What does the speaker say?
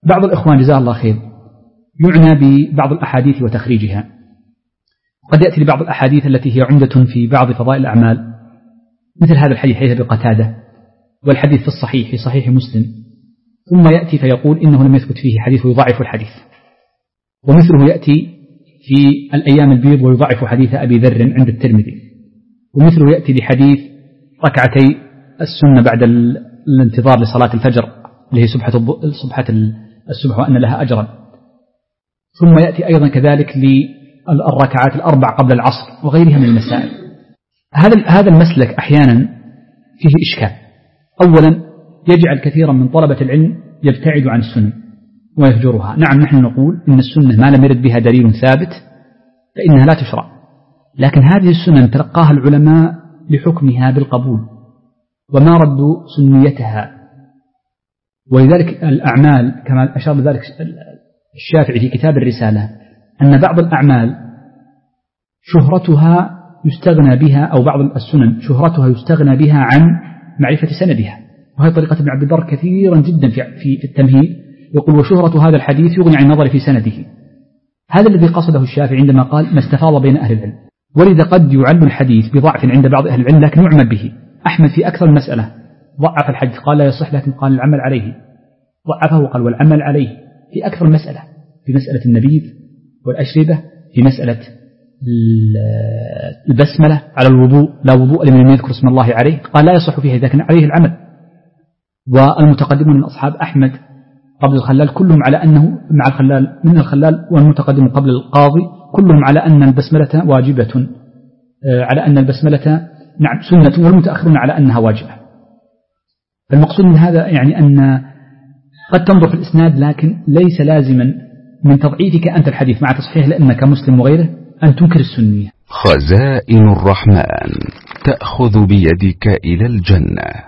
بعض الإخوان جزاه الله خير يعنى ببعض الأحاديث وتخريجها، قد يأتي لبعض الأحاديث التي هي عمدة في بعض فضائل الأعمال، مثل هذا الحديث حديث بقتادة، والحديث في الصحيح في صحيح مسلم، ثم يأتي فيقول إنه لم يثبت فيه حديث ويضعف الحديث. ومثله يأتي في الأيام البيض ويضعف حديث أبي ذر عند الترمذي. ومثله يأتي لحديث ركعتي السنة بعد الانتظار لصلاة الفجر اللي هي صبحة الصبح وأن لها أجرا. ثم يأتي أيضا كذلك للركعات الأربع قبل العصر وغيرها من المسائل. هذا المسلك أحيانا فيه إشكال. أولا يجعل كثيرا من طلبة العلم يبتعد عن السنن ويهجرها. نعم نحن نقول إن السنة ما لم يرد بها دليل ثابت فإنها لا تشرع، لكن هذه السنن تلقاها العلماء لحكمها بالقبول وما ردوا سنيتها. ولذلك الأعمال كما أشار بذلك الشافعي في كتاب الرسالة أن بعض الأعمال شهرتها يستغنى بها، أو بعض السنن شهرتها يستغنى بها عن معرفة سندها، وهي طريقة ابن عبد البر كثيرا جدا في التمهيد، يقول وشهرة هذا الحديث يغني عن النظر في سنده. هذا الذي قصده الشافعي عندما قال ما استفاض بين أهل العلم. ولذا قد يعل الحديث بضعف عند بعض أهل العلم لكن يعمل به. أحمد في أكثر المسألة ضعف الحديث، قال لا يصح لكن قال العمل عليه، ضعفه وقال والعمل عليه في أكثر المسألة، في مسألة النبيذ والأشربة، في مسألة البسملة على الوضوء، لا وضوء لمن يذكر اسم الله عليه، قال لا يصح فيه إذا كان عليه العمل. والمتقدمون من أصحاب أحمد قبل الخلال كلهم على أنه مع الخلال من الخلال والمتقدم قبل القاضي كلهم على أن البسملة واجبة، على أن البسملة نعم سنة، والمتأخرون على أنها واجبة. فالمقصود من هذا يعني أن قد تنظر في الإسناد لكن ليس لازما من تضعيفك أنت الحديث مع تصحيح لأنك مسلم وغيره أن تنكر السنية. خزائن الرحمن تأخذ بيدك إلى الجنة.